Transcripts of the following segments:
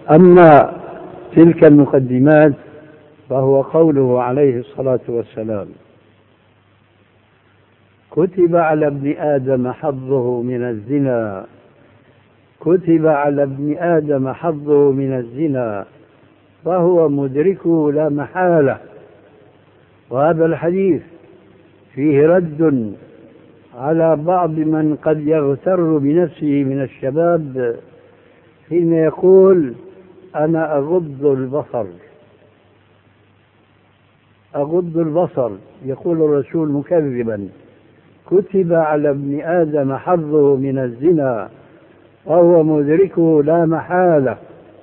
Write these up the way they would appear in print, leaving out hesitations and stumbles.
أما تلك المقدمات فهو قوله عليه الصلاة والسلام: كتب على ابن آدم حظه من الزنا، كتب على ابن آدم حظه من الزنا فهو مدركه لا محالة. وهذا الحديث فيه رد على بعض من قد يغتر بنفسه من الشباب حين يقول: أنا أغض البصر، أغض البصر. يقول الرسول مكذبا: كتب على ابن آدم حظه من الزنا وهو مدركه لا محالة.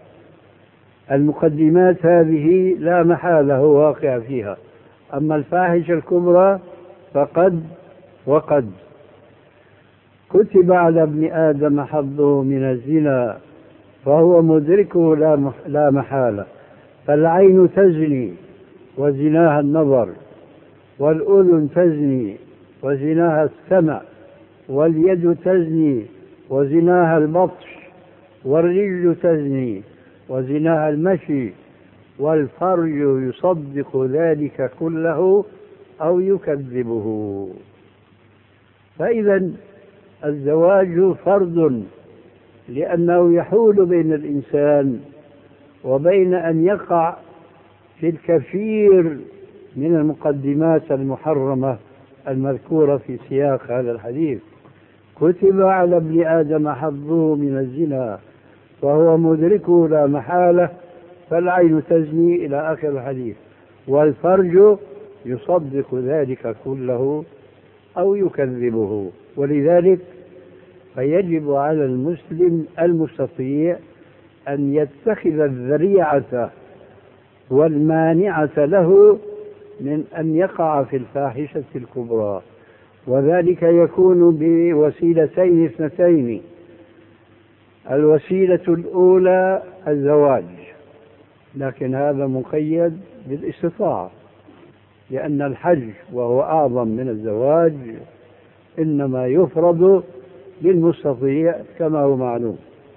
المقدمات هذه لا محالة هو واقع فيها، أما الفاحشة الكبرى فقد وقد. كتب على ابن آدم حظه من الزنا فهو مدركه لا محالة. فالعين تزني وزناها النظر، والأذن تزني وزناها السمع، واليد تزني وزناها البطش، والرجل تزني وزناها المشي، والفرج يصدق ذلك كله أو يكذبه. فإذا الزواج فرض، لأنه يحول بين الإنسان وبين أن يقع في الكثير من المقدمات المحرمة المذكورة في سياق هذا الحديث. كتب على ابن آدم حظه من الزنا وهو مدركه لا محالة، فالعين تزني إلى آخر الحديث، والفرج يصدق ذلك كله أو يكذبه. ولذلك فيجب على المسلم المستطيع أن يتخذ الذريعة والمانعة له من أن يقع في الفاحشة الكبرى، وذلك يكون بوسيلتين اثنتين. الوسيلة الأولى الزواج، لكن هذا مقيد بالاستطاعة، لأن الحج وهو أعظم من الزواج إنما يفرض للمستطيع كما هو معلوم.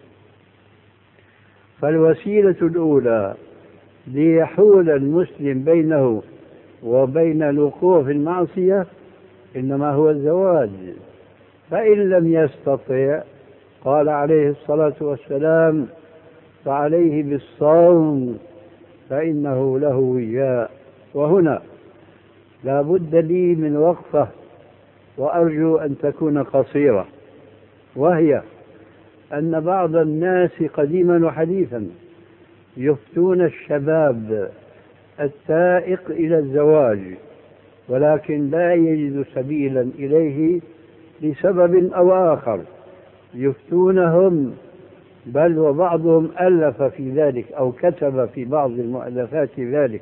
فالوسيلة الأولى ليحول المسلم بينه وبين الوقوع في المعصية إنما هو الزواج. فإن لم يستطع قال عليه الصلاة والسلام: فعليه بالصوم فإنه له وجاء. وهنا لا بد لي من وقفة، وأرجو أن تكون قصيرة، وهي أن بعض الناس قديما وحديثا يفتون الشباب التائق إلى الزواج، ولكن لا يجد سبيلا إليه لسبب أو آخر. يفتونهم، بل وبعضهم ألف في ذلك أو كتب في بعض المؤلفات ذلك،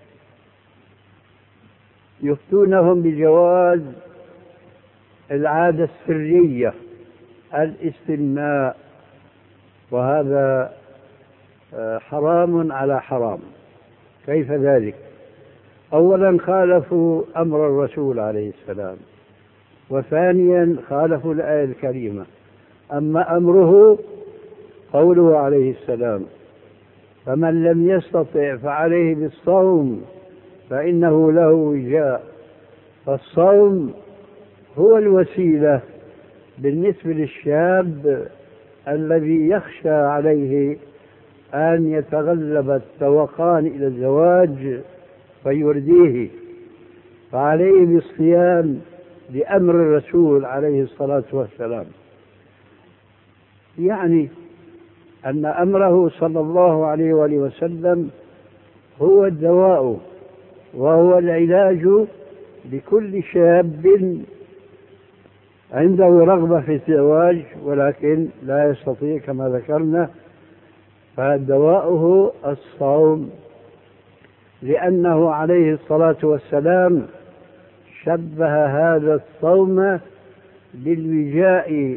يفتونهم بجواز العادة السرية، الاستمناء، وهذا حرام على حرام. كيف ذلك؟ أولا خالفوا أمر الرسول عليه السلام، وثانيا خالفوا الآية الكريمة. أما أمره قوله عليه السلام: فمن لم يستطع فعليه بالصوم فإنه له وجاء. فالصوم هو الوسيلة بالنسبة للشاب الذي يخشى عليه أن يتغلب التوقان إلى الزواج فيرديه، فعليه بالصيام بأمر الرسول عليه الصلاة والسلام. يعني أن أمره صلى الله عليه وآله وسلم هو الدواء وهو العلاج لكل شاب عنده رغبة في الزواج ولكن لا يستطيع كما ذكرنا، فدواؤه الصوم، لأنه عليه الصلاة والسلام شبه هذا الصوم بالوجاء،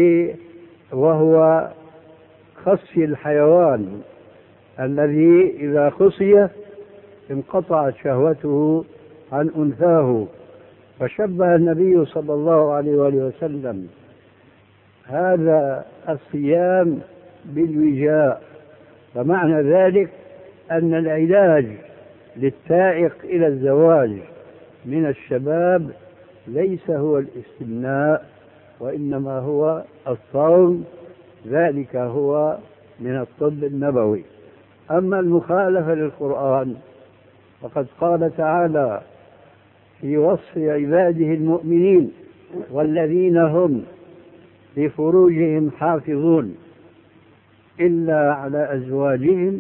وهو خصي الحيوان الذي إذا خصي انقطعت شهوته عن أنثاه. فشبه النبي صلى الله عليه وآله وسلم هذا الصيام بالوجاء، فمعنى ذلك أن العلاج للتائق إلى الزواج من الشباب ليس هو الاستمناء، وإنما هو الصوم، ذلك هو من الطب النبوي. أما المخالفة للقرآن فقد قال تعالى في وصف عباده المؤمنين: والذين هم لفروجهم حافظون إلا على أزواجهم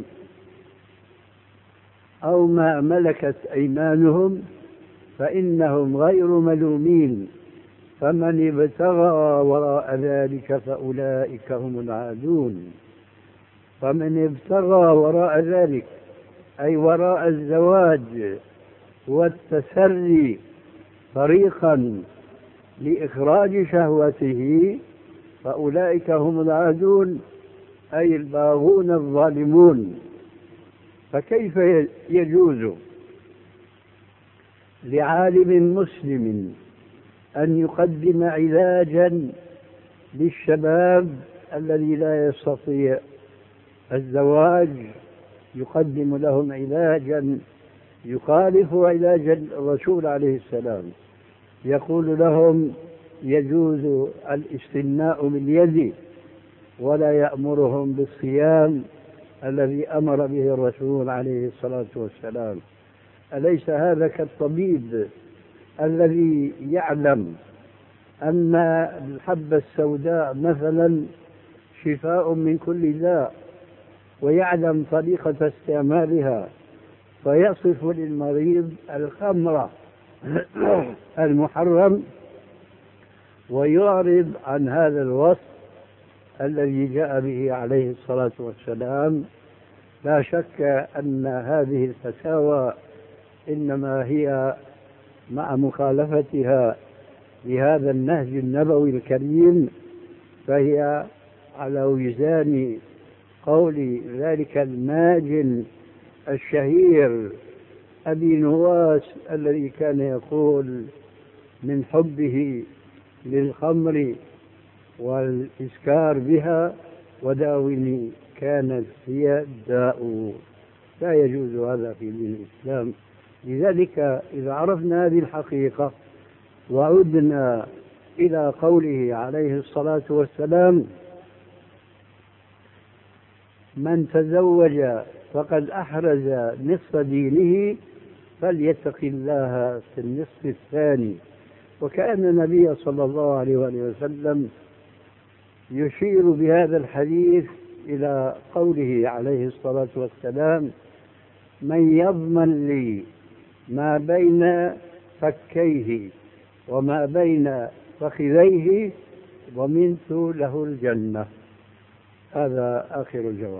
أو ما ملكت أيمانهم فإنهم غير ملومين فمن ابتغى وراء ذلك فأولئك هم العادون. فمن ابتغى وراء ذلك أي وراء الزواج والتسري طريقا لإخراج شهوته فأولئك هم العادون أي الباغون الظالمون. فكيف يجوز لعالم مسلم أن يقدم علاجا للشباب الذي لا يستطيع الزواج، يقدم لهم علاجا يخالف علاج الرسول عليه السلام، يقول لهم يجوز الاستمناء باليد ولا يأمرهم بالصيام الذي أمر به الرسول عليه الصلاة والسلام؟ أليس هذا كالطبيب الذي يعلم أن الحبة السوداء مثلا شفاء من كل داء ويعلم طريقة استعمالها فيصف للمريض الخمر المحرم ويعرض عن هذا الوصف الذي جاء به عليه الصلاة والسلام؟ لا شك أن هذه الفتاوى إنما هي مع مخالفتها لهذا النهج النبوي الكريم فهي على وزان قول ذلك الماجن الشهير أبي نواس الذي كان يقول من حبه للخمر والإسكار بها وداوني كانت هي الداء. لا يجوز هذا في دين الإسلام. لذلك إذا عرفنا هذه الحقيقة وعدنا إلى قوله عليه الصلاة والسلام: من تزوج فقد أحرز نصف دينه فليتق الله في النصف الثاني. وكأن النبي صلى الله عليه وسلم يشير بهذا الحديث إلى قوله عليه الصلاة والسلام: من يضمن لي ما بين فكيه وما بين فخذيه ضمنت له الجنة. هذا آخر الجواب.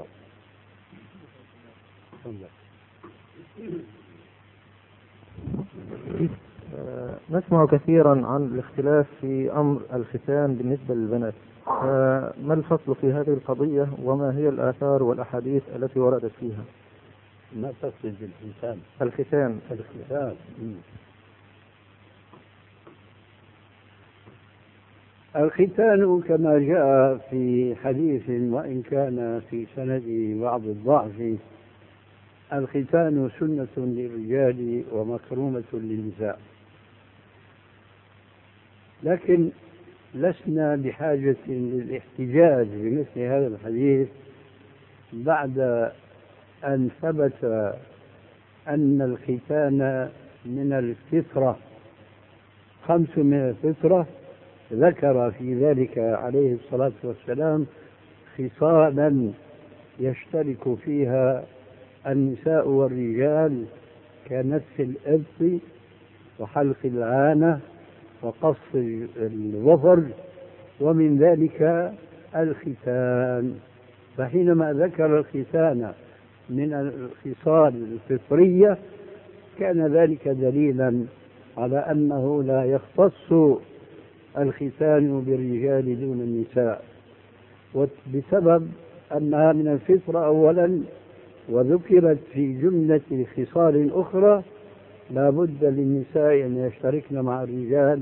نسمع كثيرا عن الاختلاف في أمر الختان بالنسبة للبنات، ما الفصل في هذه القضية وما هي الآثار والأحاديث التي وردت فيها؟ ما تقصد بالختان؟ الختان. الختان كما جاء في حديث وإن كان في سنده بعض الضعف: الختان سنة للرجال ومكرومة للنساء. لكن لسنا بحاجة للاحتجاج بمثل هذا الحديث بعد أن ثبت أن الختان من الفطرة، 5 من الفطرة، ذكر في ذلك عليه الصلاة والسلام خصالا يشترك فيها النساء والرجال كنتف الإبط وحلق العانة وقص الظفر، ومن ذلك الختان. فحينما ذكر الختان من الخصال الفطرية كان ذلك دليلا على أنه لا يختص الختان بالرجال دون النساء، بسبب أنها من الفطرة أولا وذكرت في جملة خصال أخرى لا بد للنساء أن يشتركن مع الرجال،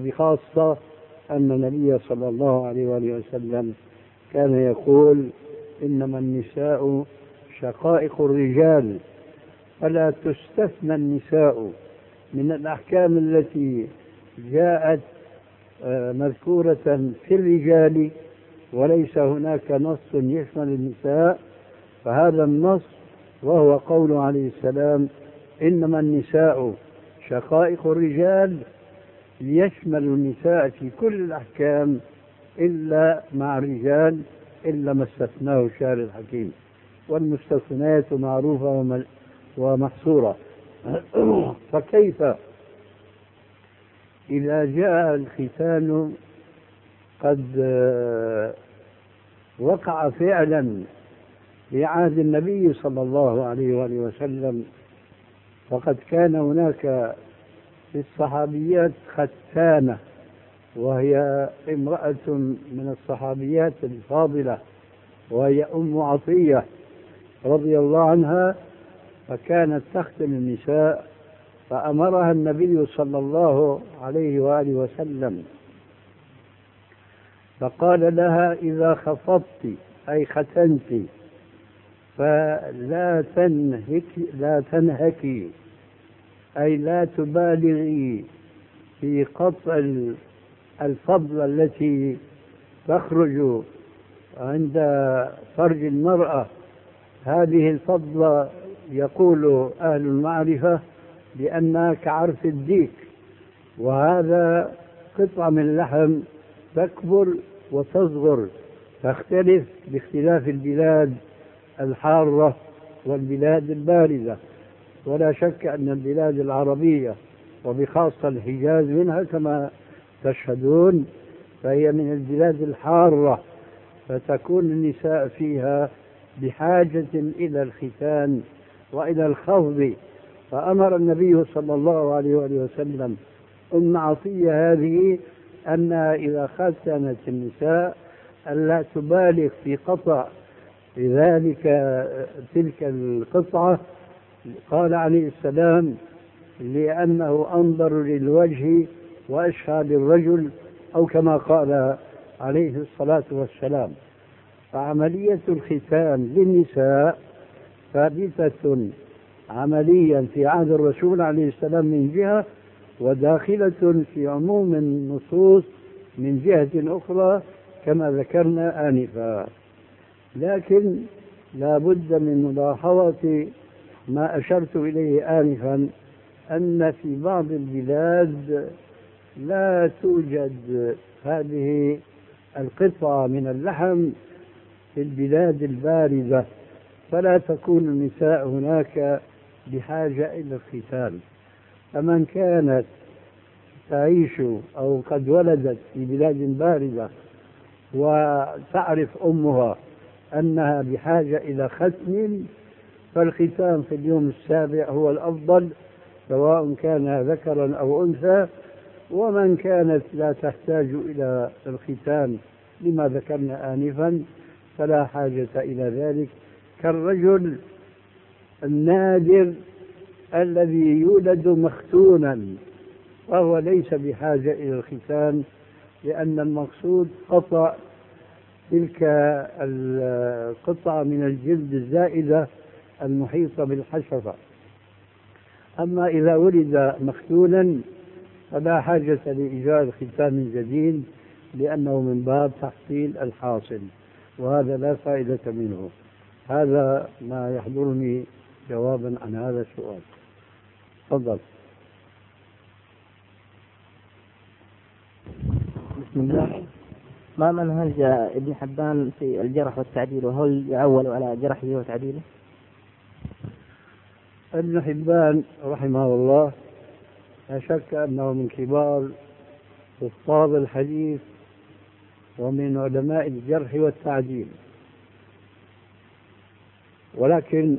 وبخاصة أن النبي صلى الله عليه وسلم كان يقول: إنما النساء شقائق الرجال، فلا تستثنى النساء من الأحكام التي جاءت مذكورة في الرجال، وليس هناك نص يشمل النساء. فهذا النص وهو قوله عليه السلام إنما النساء شقائق الرجال يشمل النساء في كل الأحكام إلا مع الرجال، إلا ما استثناه الشارع الحكيم، والمستثنيات معروفة ومحصورة. فكيف إذا جاء الختان قد وقع فعلا في عهد النبي صلى الله عليه وآله وسلم، فقد كان هناك في الصحابيات ختانة، وهي امرأة من الصحابيات الفاضلة، وهي أم عطية رضي الله عنها، فكانت تختن النساء، فأمرها النبي صلى الله عليه وآله وسلم فقال لها إذا خفضت أي ختنت فلا تنهكي أي لا تبالغي في قطع الفضلة التي تخرج عند فرج المرأة. هذه الفضلة يقول أهل المعرفة بأنها كعرف الديك، وهذا قطعة من اللحم تكبر وتصغر، تختلف باختلاف البلاد الحارة والبلاد الباردة. ولا شك أن البلاد العربية وبخاصة الحجاز منها كما تشهدون، فهي من البلاد الحارة، فتكون النساء فيها بحاجة إلى الختان وإلى الخفض. فأمر النبي صلى الله عليه وسلم أم عطية هذه أنها إذا ختنت النساء ألا تبالغ في قطع تلك القطعة. قال عليه السلام لأنه أنظر للوجه وأشهى للرجل، أو كما قال عليه الصلاة والسلام. فعملية الختان للنساء ثابتة عمليا في عهد الرسول عليه السلام من جهة، وداخلة في عموم النصوص من جهة أخرى كما ذكرنا آنفا. لكن لا بد من ملاحظة ما أشرت إليه آنفا، أن في بعض البلاد لا توجد هذه القطعة من اللحم في البلاد الباردة، فلا تكون النساء هناك بحاجة إلى الختان. فمن كانت تعيش أو قد ولدت في بلاد باردة وتعرف أمها أنها بحاجة إلى ختم، فالختان في اليوم السابع هو الأفضل، سواء كان ذكرا أو أنثى. ومن كانت لا تحتاج إلى الختان لما ذكرنا آنفا فلا حاجة إلى ذلك، كالرجل النادر الذي يولد مختونا وهو ليس بحاجة إلى الختان، لأن المقصود قطع تلك القطعة من الجلد الزائدة المحيطة بالحشفة. أما إذا ولد مختونا فلا حاجة لإيجاد ختان جديد، لأنه من باب تحصيل الحاصل، وهذا لا فائدة منه. هذا ما يحضرني جوابا عن هذا السؤال. تفضل. بسم الله. ما منهج ابن حبان في الجرح والتعديل، وهل يعول على جرحه وتعديله؟ ابن حبان رحمه الله لا شك أنه من كبار حفاظ الحديث ومن علماء الجرح والتعديل، ولكن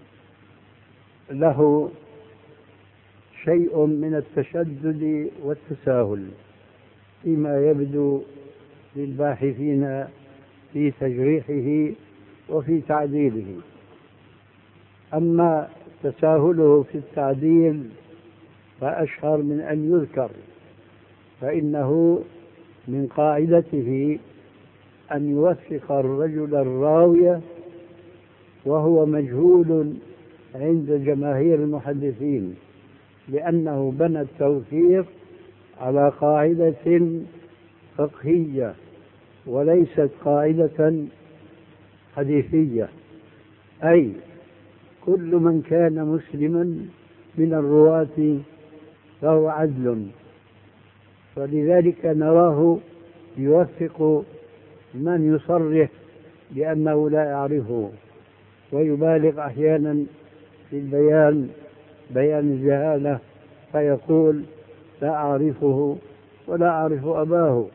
له شيء من التشدد والتساهل فيما يبدو للباحثين في تجريحه وفي تعديله. أما تساهله في التعديل فأشهر من أن يذكر، فإنه من قاعدته أن يوثق الرجل الراوية وهو مجهول عند جماهير المحدثين، لأنه بنى التوثيق على قاعدة فقهية وليست قاعدة حديثية، أي كل من كان مسلما من الرواة فهو عدل، فلذلك نراه يوثق من يصرح بأنه لا يعرفه، ويبالغ أحيانا في بيان الجهالة، فيقول لا أعرفه ولا أعرف أباه،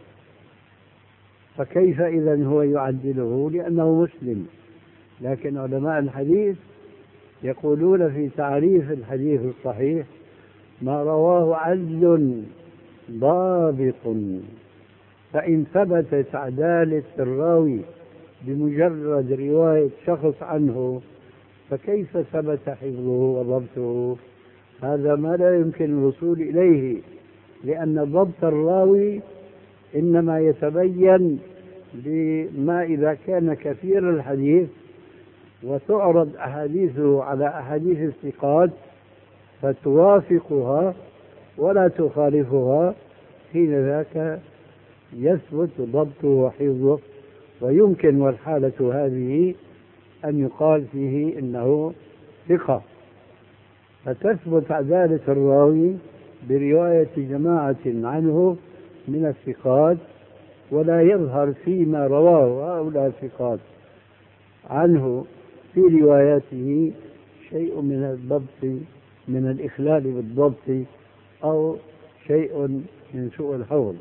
فكيف إذن هو يعدله؟ لأنه مسلم. لكن علماء الحديث يقولون في تعريف الحديث الصحيح ما رواه عدل ضابط، فإن ثبتت عدالة الراوي بمجرد رواية شخص عنه فكيف ثبت حفظه وضبطه؟ هذا ما لا يمكن الوصول إليه، لأن ضبط الراوي إنما يتبين بما إذا كان كثير الحديث وتعرض أحاديثه على أحاديث الثقات فتوافقها ولا تخالفها، حين ذاك يثبت ضبطه وحفظه، ويمكن والحالة هذه أن يقال فيه إنه ثقة، فتثبت عدالة الراوي برواية جماعة عنه من الثقات، ولا يظهر فيما رواه هؤلاء الثقات عنه في رواياته شيء من الضبط، من الإخلال بالضبط، أو شيء من سوء الحفظ.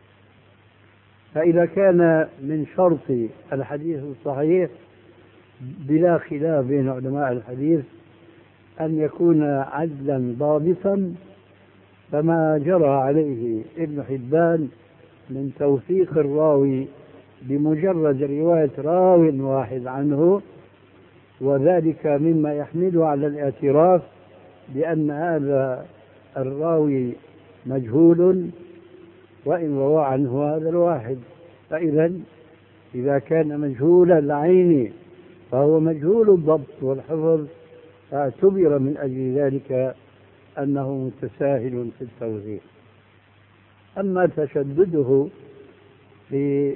فإذا كان من شرط الحديث الصحيح بلا خلاف بين علماء الحديث أن يكون عدلا ضابطا، فما جرى عليه ابن حبان من توثيق الراوي بمجرد رواية راو واحد عنه، وذلك مما يحمله على الاعتراف بأن هذا الراوي مجهول وإن روى عنه هذا الواحد. فإذا إذا كان مجهول العين فهو مجهول الضبط والحفظ، فاعتبر من أجل ذلك أنه متساهل في التوثيق. أما تشدده في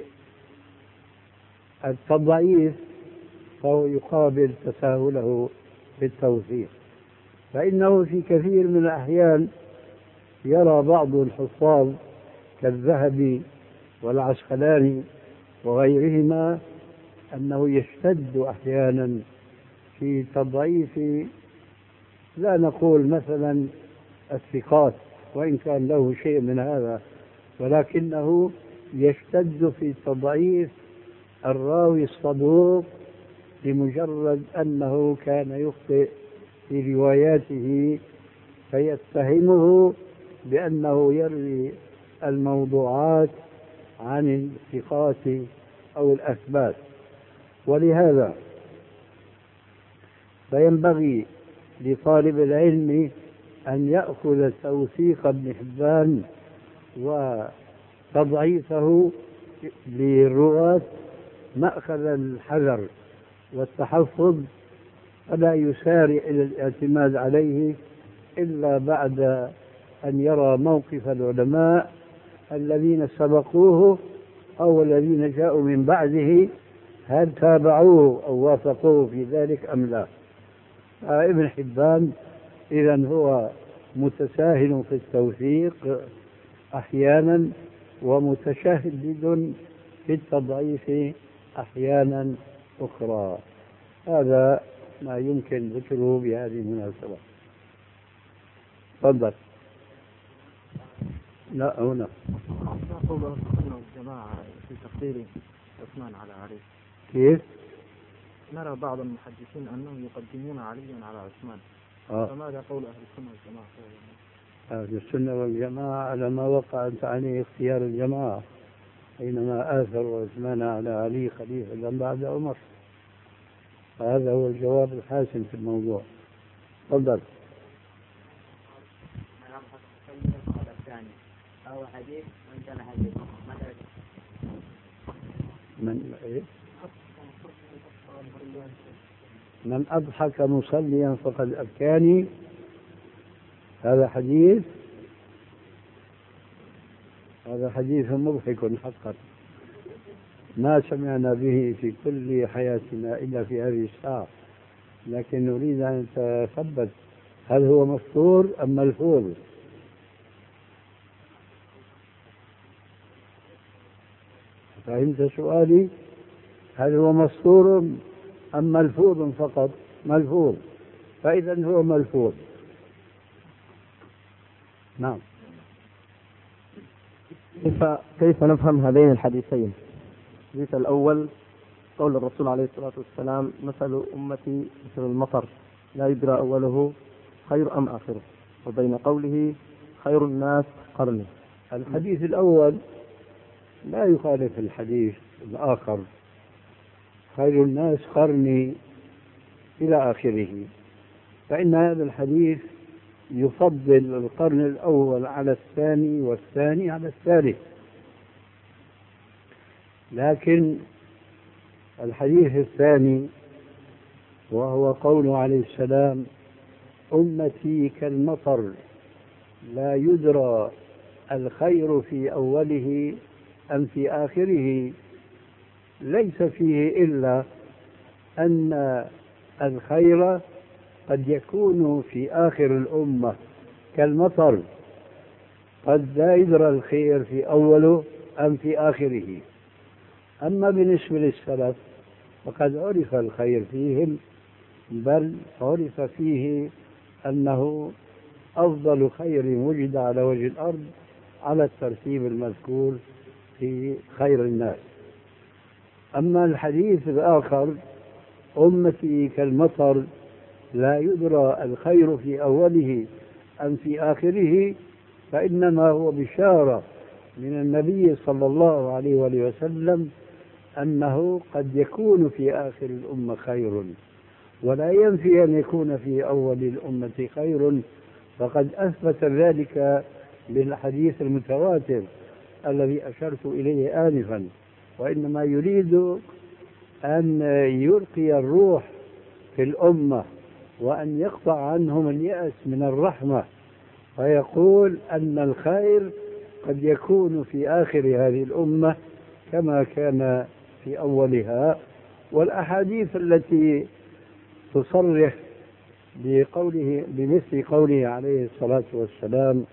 التضعيف فهو يقابل تساهله في التوثيق، فإنه في كثير من الأحيان يرى بعض الحفاظ كالذهبي والعسقلاني وغيرهما أنه يشتد أحيانا في تضعيف، لا نقول مثلا الثقات وإن كان له شيء من هذا، ولكنه يشتد في تضعيف الراوي الصدوق بمجرد أنه كان يخطئ في رواياته، فيتهمه بأنه يروي الموضوعات عن الثقات أو الأثبات. ولهذا فينبغي لطالب العلم أن يأخذ توثيق ابن حبان وتضعيفه للرواة مأخذ الحذر والتحفظ، فلا يسارع إلى الاعتماد عليه إلا بعد أن يرى موقف العلماء الذين سبقوه أو الذين جاءوا من بعده، هل تابعوه أو وافقوه في ذلك أم لا. ابن حبان إذن هو متساهل في التوثيق أحيانا ومتشدد في التضعيف أحيانا أخرى. هذا ما يمكن ذكره بهذه المناسبة. تفضل. لا هنا قول السنة والجماعة في تقدير عثمان على علي. كيف؟ نرى بعض المحدثين أنهم يقدمون عليا على عثمان، فماذا قول أهل السنة والجماعة؟ أهل السنة والجماعة على ما وقعت عليه اختيار الجماعة حينما آثروا عثمان على علي خليفة بعد عمر. هذا هو الجواب الحاسم في الموضوع. تفضل. أو حديث وإن كان حديث من أضحك مصليا فقد أبكاني، هذا حديث مضحك حقا، ما سمعنا به في كل حياتنا إلا في هذه الساعة، لكن نريد أن نتثبت هل هو مستور أم ملفوظ. فهمت سؤالي؟ هل هو مستور أم ملفوظ فقط؟ ملفوظ، فإذا هو ملفوظ. نعم. كيف نفهم هذين الحديثين؟ الحديث الأول قول الرسول عليه الصلاة والسلام: مثل أمتي مثل المطر لا يدرى أوله خير أم آخره، وبين قوله خير الناس قرني. الحديث الأول لا يخالف الحديث الآخر، خير الناس قرني إلى آخره، فإن هذا الحديث يفضل القرن الأول على الثاني والثاني على الثالث. لكن الحديث الثاني وهو قوله عليه السلام: أمتي كالمطر لا يدرى الخير في أوله أم في آخره، ليس فيه إلا أن الخير قد يكون في آخر الأمة كالمطر، قد لا يدرى الخير في أوله أم في آخره. أما بالنسبة للسلف فقد عرف الخير فيهم، بل عرف فيه أنه أفضل خير وجد على وجه الأرض على الترتيب المذكور في خير الناس. أما الحديث الآخر: أمتي كالمطر لا يدرى الخير في أوله أم في آخره، فإنما هو بشارة من النبي صلى الله عليه وسلم أنه قد يكون في آخر الأمة خير، ولا ينفي أن يكون في أول الأمة خير، فقد أثبت ذلك بالحديث المتواتر الذي أشرت إليه آنفا. وإنما يريد أن يلقي الروح في الأمة وأن يقطع عنهم اليأس من الرحمة، فيقول أن الخير قد يكون في آخر هذه الأمة كما كان في أولها. والأحاديث التي تصرح بمثل قوله عليه الصلاة والسلام: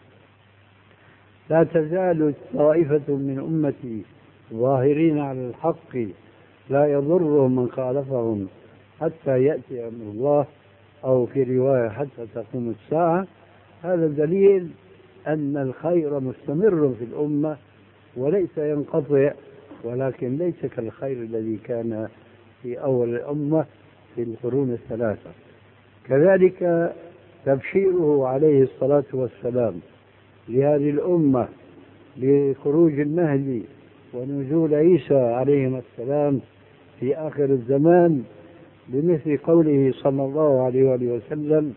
لا تزال طائفة من أمتي ظاهرين على الحق لا يضرهم من خالفهم حتى يأتي أمر الله، أو في رواية حتى تقوم الساعة، هذا دليل أن الخير مستمر في الأمة وليس ينقطع، ولكن ليس كالخير الذي كان في أول الأمة في القرون الثلاثة. كذلك تبشيره عليه الصلاة والسلام لهذه الأمة بخروج المهدي ونزول عيسى عليهما السلام في آخر الزمان بمثل قوله صلى الله عليه وسلم: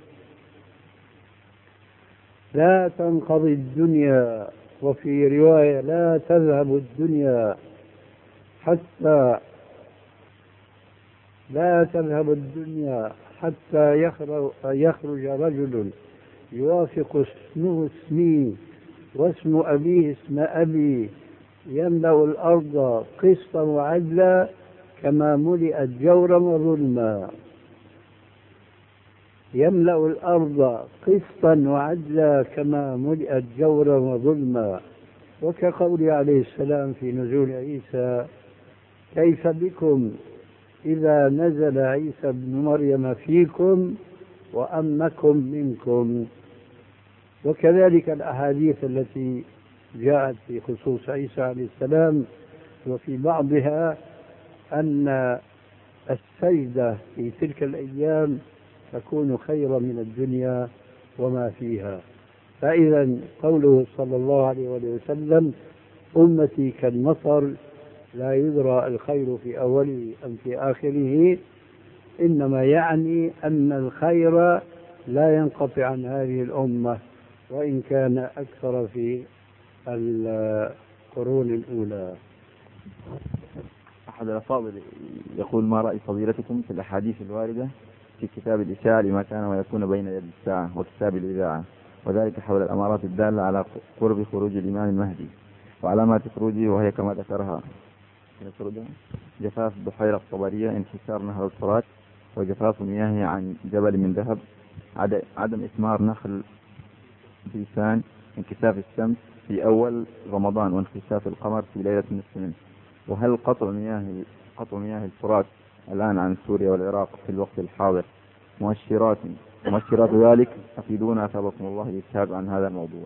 لا تنقضي الدنيا، وفي رواية لا تذهب الدنيا حتى يخرج رجل يوافق اسمه اسمي واسم أبيه اسم أبي، يملأ الأرض قسطا وعدلا كما ملئت جورا وظلما. يملأ الأرض قسطا وعدلا كما ملئت جورا وظلما. وكقول عليه السلام في نزول عيسى: كيف بكم إذا نزل عيسى بن مريم فيكم وأمكم منكم. وكذلك الأحاديث التي جاءت في خصوص عيسى عليه السلام، وفي بعضها أن السجدة في تلك الأيام تكون خيرا من الدنيا وما فيها. فإذا قوله صلى الله عليه وسلم: أمتي كالمطر لا يدرى الخير في أوله أم في آخره، إنما يعني أن الخير لا ينقطع عن هذه الأمة وإن كان أكثر في القرون الأولى. أحد الأفاضل يقول: ما رأي فضيلتكم في الأحاديث الواردة في كتاب الإشاعة لما كان ويكون بين يد الساعة وكتاب الإذاعة، وذلك حول الأمارات الدالة على قرب خروج الإمام المهدي وعلامات خروجه، وهي كما ذكرها: جفاف بحيرة الطبرية، انحسار نهر الفرات، وجفاف مياه عن جبل من ذهب، عدم إثمار نخل بيسان، انكساف الشمس في أول رمضان، وانكساف القمر في ليلة النصف منه. وهل قطع مياه الفرات الآن عن سوريا والعراق في الوقت الحاضر مؤشرات ذلك؟ أفيدونا أثابكم الله الإجابة عن هذا الموضوع.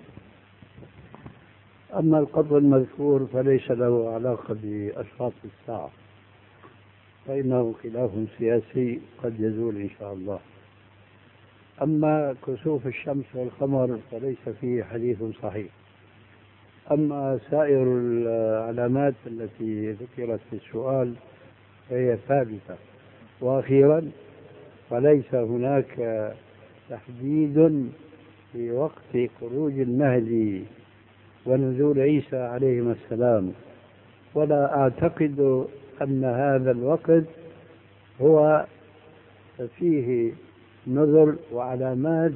أما القطع المذكور فليس له علاقة بأشراط الساعة، فإنه خلاف سياسي قد يزول إن شاء الله. أما كسوف الشمس والقمر فليس فيه حديث صحيح. أما سائر العلامات التي ذكرت في السؤال فهي ثابتة. وأخيرا، فليس هناك تحديد في وقت خروج المهدي ونزول عيسى عليهما السلام، ولا أعتقد أن هذا الوقت هو فيه نذر وعلامات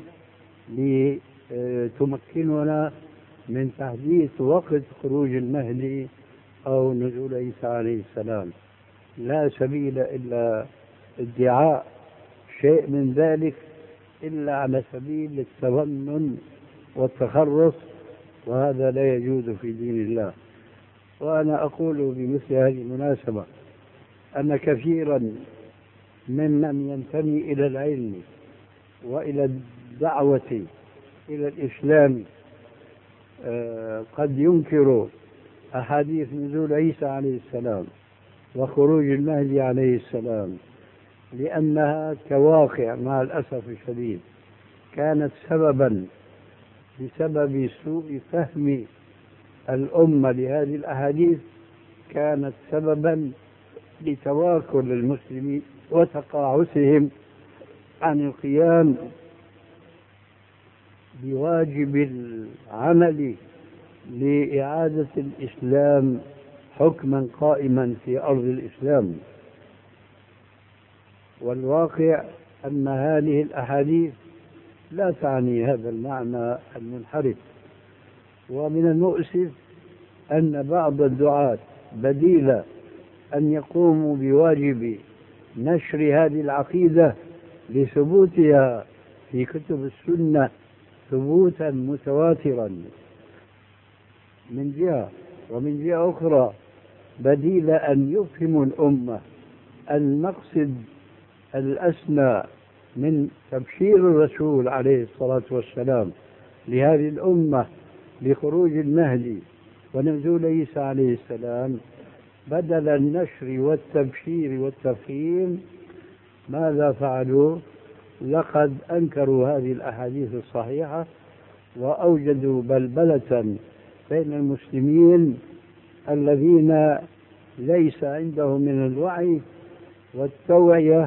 لتمكننا من تحديد وقت خروج المهدي أو نزول عيسى عليه السلام. لا سبيل إلا ادعاء شيء من ذلك إلا على سبيل التظنن والتخرص، وهذا لا يجوز في دين الله. وأنا أقول بمثل هذه المناسبة أن كثيرا ممن ينتمي إلى العلم وإلى الدعوة إلى الإسلام قد ينكر أحاديث نزول عيسى عليه السلام وخروج المهدي عليه السلام، لأنها كواقع مع الأسف الشديد كانت سببا بسبب سوء فهم الأمة لهذه الأحاديث، كانت سببا لتواكل المسلمين وتقاعسهم عن القيام بواجب العمل لإعادة الإسلام حكما قائما في أرض الإسلام. والواقع أن هذه الأحاديث لا تعني هذا المعنى المنحرف. ومن المؤسف أن بعض الدعاة بديل أن يقوموا بواجب نشر هذه العقيدة لثبوتها في كتب السنة ثبوتا متواترا من جهة، ومن جهة أخرى بديل أن يفهموا الأمة المقصد الأسنى من تبشير الرسول عليه الصلاة والسلام لهذه الأمة لخروج المهدي ونزول عيسى عليه السلام. بدل النشر والتبشير والتفهيم ماذا فعلوا؟ لقد أنكروا هذه الأحاديث الصحيحة وأوجدوا بلبلة بين المسلمين الذين ليس عندهم من الوعي والتوعية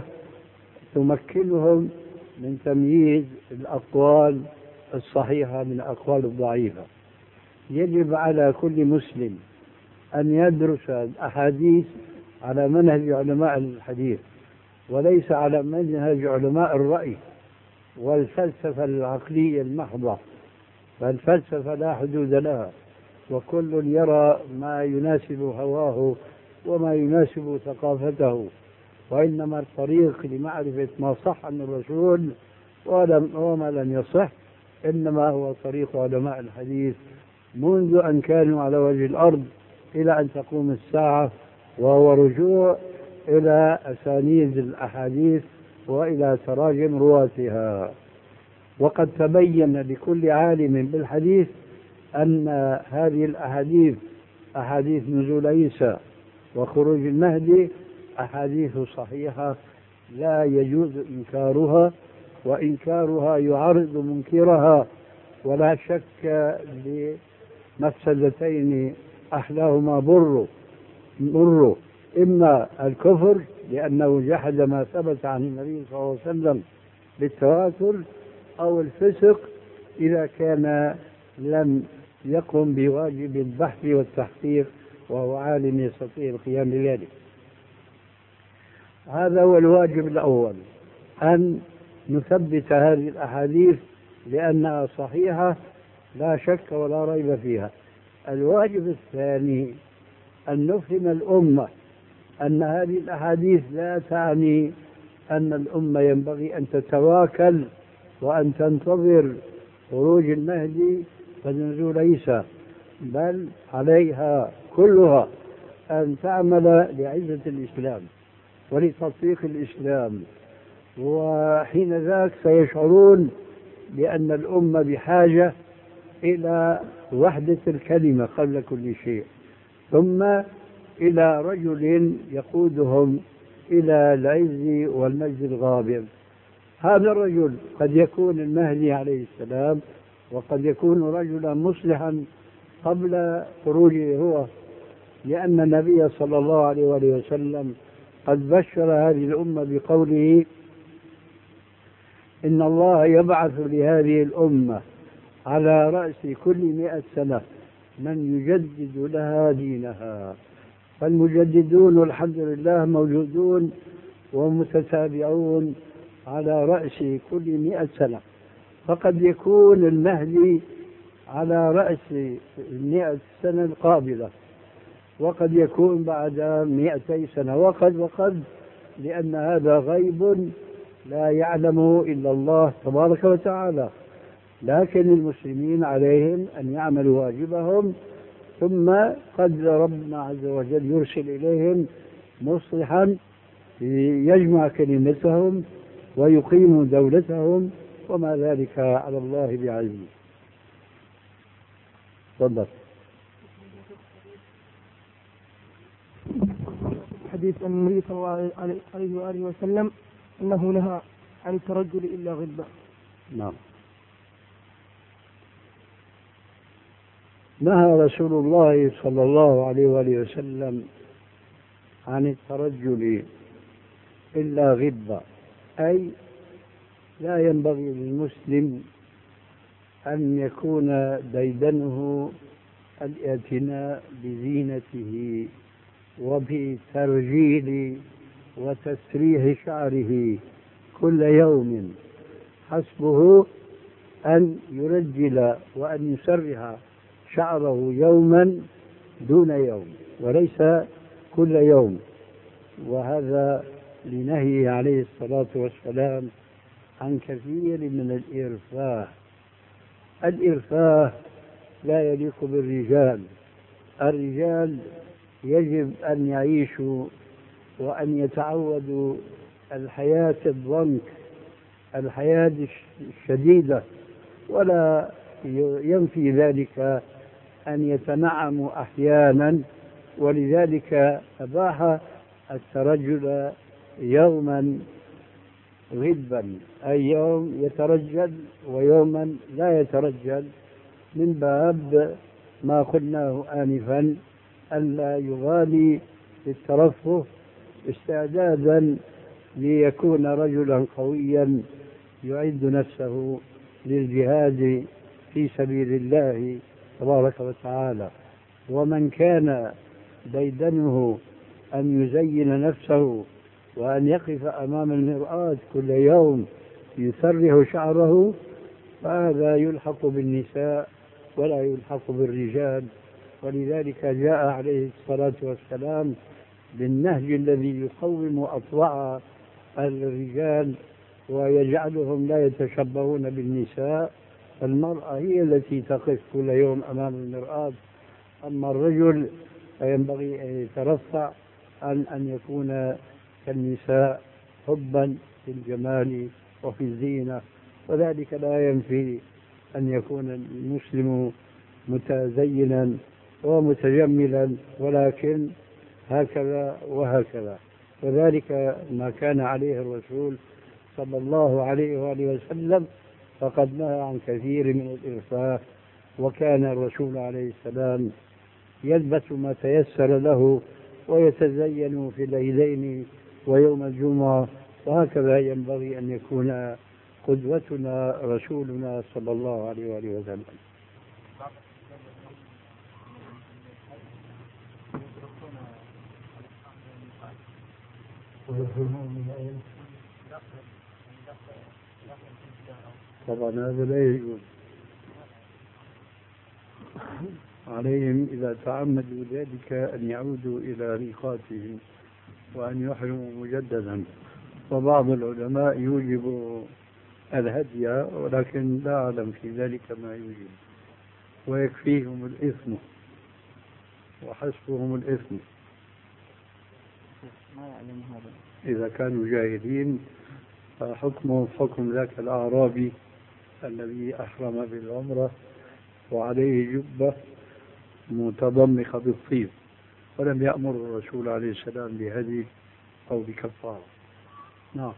تمكنهم من تمييز الأقوال الصحيحة من الأقوال الضعيفة. يجب على كل مسلم أن يدرس الأحاديث على منهج علماء الحديث وليس على منهج علماء الرأي والفلسفة العقلية المحضة، فالفلسفة لا حدود لها وكل يرى ما يناسب هواه وما يناسب ثقافته، وإنما الطريق لمعرفة ما صح عن الرسول وما لم يصح إنما هو طريق علماء الحديث منذ أن كانوا على وجه الأرض إلى أن تقوم الساعة، وهو رجوع إلى أسانيد الأحاديث وإلى تراجم رواتها. وقد تبين لكل عالم بالحديث أن هذه الأحاديث أحاديث نزول عيسى وخروج المهدي أحاديث صحيحة لا يجوز إنكارها، وإنكارها يعرض منكرها، ولا شك لمفسدتين أحلاهما مر، إما الكفر لأنه جحد ما ثبت عن النبي صلى الله عليه وسلم بالتواتر، أو الفسق إذا كان لم يقم بواجب البحث والتحقيق وهو عالم يستطيع القيام بذلك. هذا هو الواجب الأول، أن نثبت هذه الأحاديث لأنها صحيحة لا شك ولا ريب فيها. الواجب الثاني أن نفهم الأمة أن هذه الأحاديث لا تعني أن الأمة ينبغي أن تتواكل وأن تنتظر خروج المهدي ونزول عيسى، بل عليها كلها أن تعمل لعزة الإسلام ولتطبيق الإسلام، وحين ذاك سيشعرون بأن الأمة بحاجة إلى وحدة الكلمة قبل كل شيء، ثم إلى رجل يقودهم إلى العز والمجد الغابر. هذا الرجل قد يكون المهدي عليه السلام، وقد يكون رجلا مصلحا قبل خروجه هو، لأن النبي صلى الله عليه وسلم قد بشر هذه الأمة بقوله: إن الله يبعث لهذه الأمة على رأس كل 100 سنة من يجدد لها دينها. فالمجددون الحمد لله موجودون ومتتابعون على رأس كل 100 سنة، فقد يكون المهدي على رأس 100 سنة القابلة، وقد يكون بعد 200 سنة، وقد لأن هذا غيب لا يعلمه إلا الله تبارك وتعالى. لكن المسلمين عليهم أن يعملوا واجبهم، ثم قد ربنا عز وجل يرسل إليهم مصلحا يجمع كلمتهم ويقيم دولتهم، وما ذلك على الله بعزيز. تفضل. حديث أن النبي صلى الله عليه وآله وسلم أنه نهى عن الترجل إلا غلبة. نعم، نهى رسول الله صلى الله عليه وآله وسلم عن الترجل إلا غبة، أي لا ينبغي للمسلم أن يكون ديدنه الاعتناء بزينته وبترجيل وتسريح شعره كل يوم، حسبه أن يرجل وأن يسرح شعره يوما دون يوم وليس كل يوم، وهذا لنهيه عليه الصلاة والسلام عن كثير من الإرفاه. الإرفاه لا يليق بالرجال. الرجال يجب أن يعيشوا وأن يتعودوا الحياة الضنك، الحياة الشديدة، ولا ينفي ذلك أن يتنعموا أحيانا، ولذلك أباح الترجل يوما غبا، أي يوم يترجل ويوما لا يترجل، من باب ما قلناه آنفا ألا يغالي بالترفه، استعدادا ليكون رجلا قويا يعد نفسه للجهاد في سبيل الله تبارك وتعالى. ومن كان ديدنه أن يزين نفسه وأن يقف أمام المرآة كل يوم يسرح شعره، فهذا يلحق بالنساء ولا يلحق بالرجال. ولذلك جاء عليه الصلاة والسلام بالنهج الذي يقوم أطوع الرجال ويجعلهم لا يتشبهون بالنساء. المرأة هي التي تقف كل يوم أمام المرآة، أما الرجل فينبغي أن يترفع عن أن يكون كالنساء حبا في الجمال وفي الزينة، وذلك لا ينفي أن يكون المسلم متزينا ومتجملا، ولكن هكذا وهكذا. وذلك ما كان عليه الرسول صلى الله عليه وآله وسلم، فقد نهى عن كثير من الإرفاه، وكان الرسول عليه السلام يلبس ما تيسر له ويتزين في العيدين ويوم الجمعة، وهكذا ينبغي أن يكون قدوتنا رسولنا صلى الله عليه وآله وسلم. طبعا هذا لا يجوز. عليهم إذا تعمدوا ذلك أن يعودوا إلى ميقاتهم وأن يحرموا مجددا. وبعض العلماء يوجب الهدي، ولكن لا أعلم في ذلك ما يوجب، ويكفيهم الإثم وحسبهم الإثم إذا كانوا جاهلين. فحكمهم حكم ذاك الأعرابي الذي أحرم بالعمرة وعليه جبة متضمخة بالطيب، ولم يأمر الرسول عليه السلام بهدي أو بكفارة. نعم.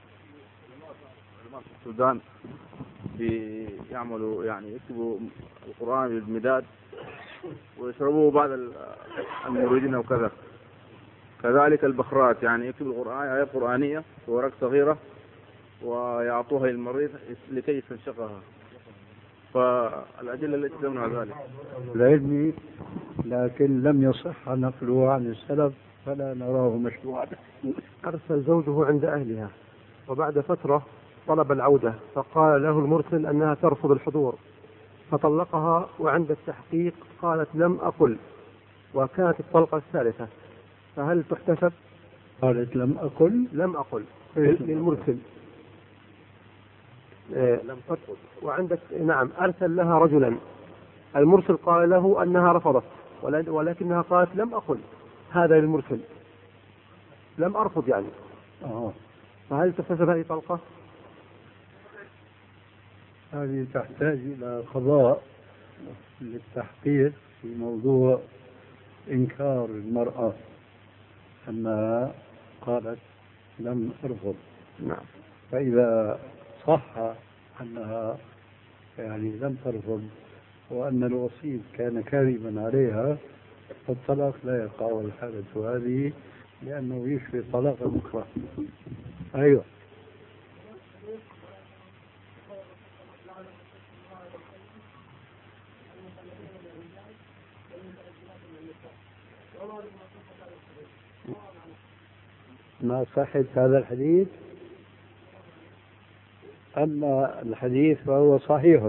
في السودان يعملوا يعني يكتبوا القرآن بالمداد ويشربوه بعض الموردين وكذا. كذلك البخرات يعني يكتب القرآن آيات قرآنية في ورق صغيرة ويعطوها للمريض لكي يستنشقها. فالأدلة التي تمنع ذلك العلمي، لكن لم يصح نقله عن السلف فلا نراه مشروعا. أرسل زوجه عند أهلها وبعد فترة طلب العودة، فقال له المرسل أنها ترفض الحضور فطلقها، وعند التحقيق قالت لم أقل، وكانت الطلقة الثالثة، فهل تحتسب؟ قالت لم أقل للمرسل لم ترفض. وعندك نعم أرسل لها رجلا، المرسل قال له أنها رفضت ولكنها قالت لم أقل، هذا للمرسل لم أرفض يعني. فهل تحتسب هذه طلقة؟ هذه تحتاج إلى قضاء للتحقيق في موضوع إنكار المرأة أنها قالت لم أرفض. نعم. فإذا صح أنها يعني لم ترفض وأن الوصي كان كاذبا عليها، فالطلاق لا يقع الحالة هذه، لأنه يشبه طلاق المكره. أيوة. ما صحة هذا الحديث؟ أما الحديث فهو صحيح،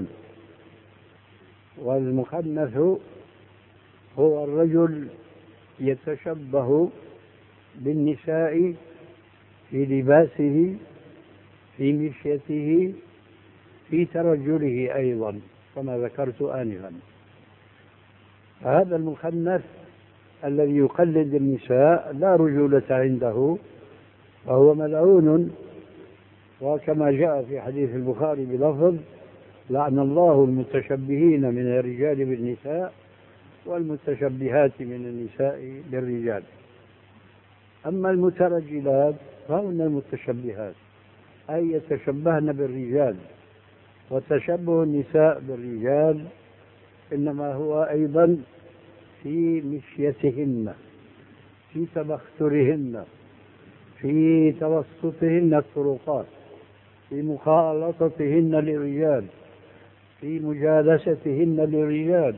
والمخنث هو الرجل يتشبه بالنساء في لباسه، في مشيته، في ترجله أيضا كما ذكرت آنفا. هذا المخنث الذي يقلد النساء لا رجولة عنده، فهو ملعون. وكما جاء في حديث البخاري بلفظ: لعن الله المتشبهين من الرجال بالنساء والمتشبهات من النساء بالرجال. أما المترجلات فهن المتشبهات، أي يتشبهن بالرجال. وتشبه النساء بالرجال إنما هو أيضا في مشيتهن، في تبخترهن، في توسطهن الطرقات، في مخالطتهن للرجال، في مجالستهن للرجال.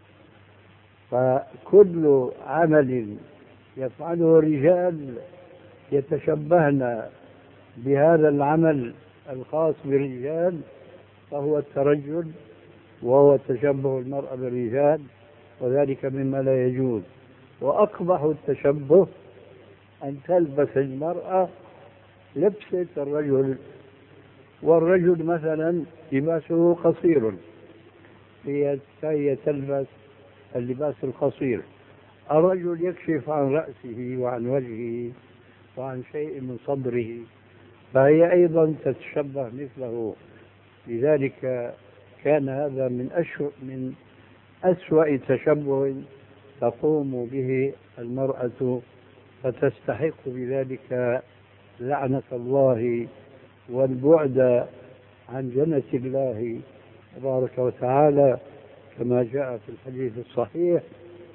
فكل عمل يفعله الرجال يتشبهن بهذا العمل الخاص بالرجال فهو الترجل، وهو تشبه المرأة بالرجال، وذلك مما لا يجوز. وأقبح التشبه أن تلبس المرأة لبسة الرجل، والرجل مثلا لباسه قصير، فهي تلبس اللباس القصير. الرجل يكشف عن رأسه وعن وجهه وعن شيء من صدره، فهي أيضا تتشبه مثله. لذلك كان هذا من أسوأ تشبه تقوم به المرأة، فتستحق بذلك لعنة الله والبعد عن جنة الله تبارك وتعالى، كما جاء في الحديث الصحيح: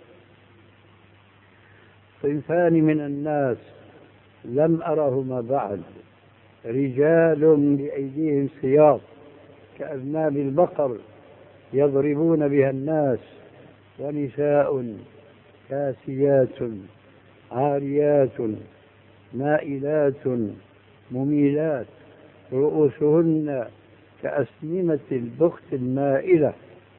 صنفان من الناس لم أرهما بعد، رجال بأيديهم سياط كأذناب البقر يضربون بها الناس، ونساء كاسيات عاريات مائلات مميلات رؤوسهن كأسنمة البخت المائلة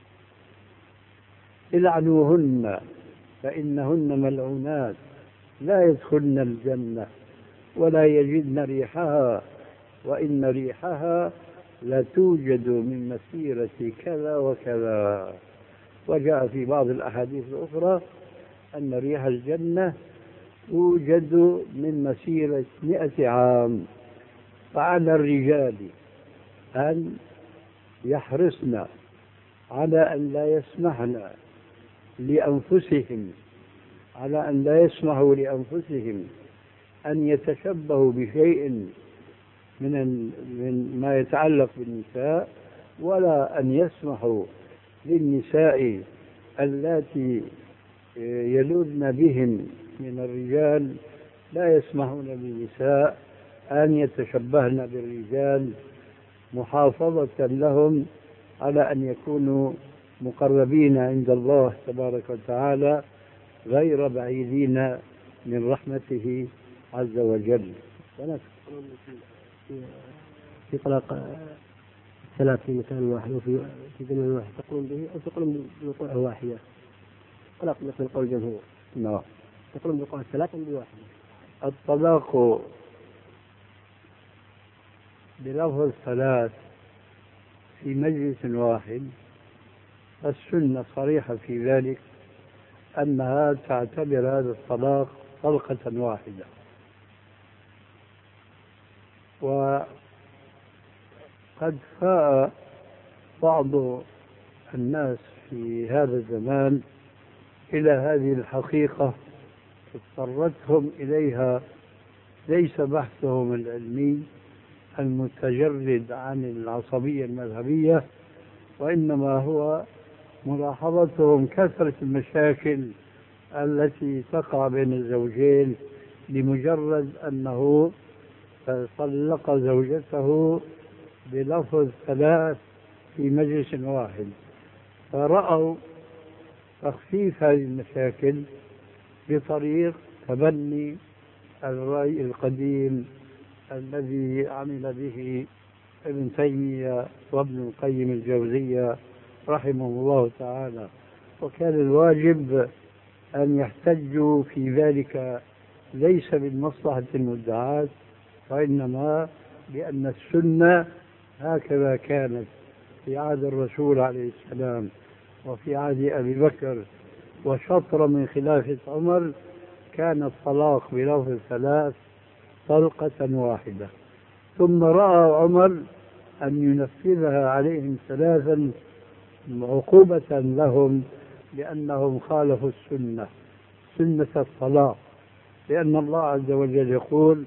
العنوهن فإنهن ملعونات لا يدخلن الجنة ولا يجدن ريحها وإن ريحها لتوجد من مسيرة كذا وكذا. وجاء في بعض الأحاديث الأخرى أن ريح الجنة توجد من مسيرة 100 عام. فعلى الرجال أن يحرصن على أن لا يسمحن لأنفسهم أن يتشبهوا بشيء من ما يتعلق بالنساء، ولا أن يسمحوا للنساء اللاتي يلوذن بهم من الرجال، لا يسمحون للنساء أن يتشبهن بالرجال محافظة لهم على أن يكونوا مقربين عند الله تبارك وتعالى غير بعيدين من رحمته عز وجل. في طلاق ثلاث في مكان واحد وفي زمن واحد تقولون به أو تقولون بوقوع واحدة؟ طلاق مثل قول الجمهور. نعم. تقولون بوقوع ثلاثة بواحدة. الطلاق بلفظ ثلاث في مجلس واحد السنة صريحة في ذلك أنها تعتبر هذا الطلاق طلقة واحدة. وقد فاء بعض الناس في هذا الزمان إلى هذه الحقيقة اضطرتهم إليها ليس بحثهم العلمي المتجرد عن العصبية المذهبية، وإنما هو ملاحظتهم كثرة المشاكل التي تقع بين الزوجين لمجرد أنه طلق زوجته بلفظ ثلاث في مجلس واحد. فرأوا تخفيف هذه المشاكل بطريق تبني الرأي القديم الذي عمل به ابن تيمية وابن القيم الجوزية رحمه الله تعالى. وكان الواجب أن يحتجوا في ذلك ليس بالمصلحة المدعاة، وإنما لأن السنة هكذا كانت في عهد الرسول عليه السلام وفي عهد أبي بكر وشطر من خلافة عمر، كان الطلاق بلفظ ثلاث طلقة واحدة. ثم رأى عمر أن ينفذها عليهم ثلاثا عقوبة لهم لأنهم خالفوا السنة، سنة الطلاق، لأن الله عز وجل يقول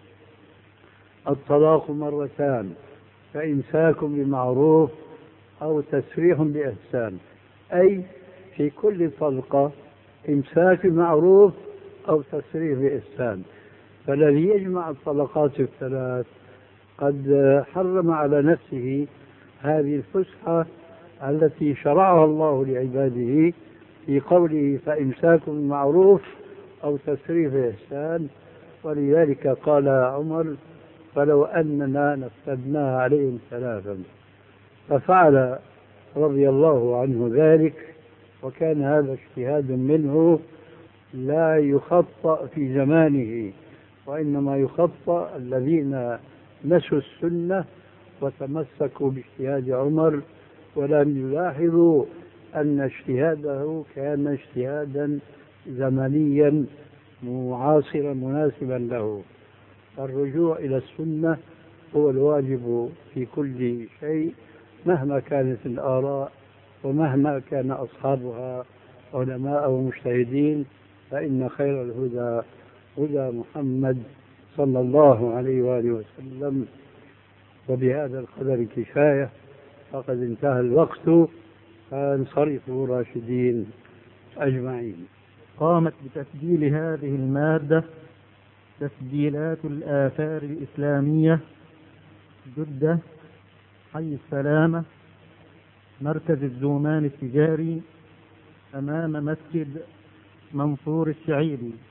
الطلاق مرتان فإمساك بمعروف أو تسريح بإحسان، أي في كل طلقة إمساك بمعروف أو تسريح بإحسان. فالذي يجمع الطلقات الثلاث قد حرم على نفسه هذه الفسحة التي شرعها الله لعباده في قوله فإمساك بمعروف أو تسريح بإحسان. ولذلك قال عمر فلو أننا نفذناها عليهم ثلاثا، ففعل رضي الله عنه ذلك، وكان هذا اجتهاد منه لا يخطأ في زمانه، وإنما يخطأ الذين نسوا السنة وتمسكوا باجتهاد عمر ولم يلاحظوا أن اجتهاده كان اجتهادا زمنيا معاصرا مناسبا له. الرجوع إلى السنة هو الواجب في كل شيء مهما كانت الآراء ومهما كان أصحابها علماء ومجتهدين، فإن خير الهدى هدى محمد صلى الله عليه وآله وسلم. وبهذا القدر كفاية، فقد انتهى الوقت، فانصرفوا راشدين أجمعين. قامت بتسجيل هذه المادة تسجيلات الآثار الإسلامية جدة، حي السلامة، مركز الزومان التجاري، أمام مسجد منصور الشعيبي.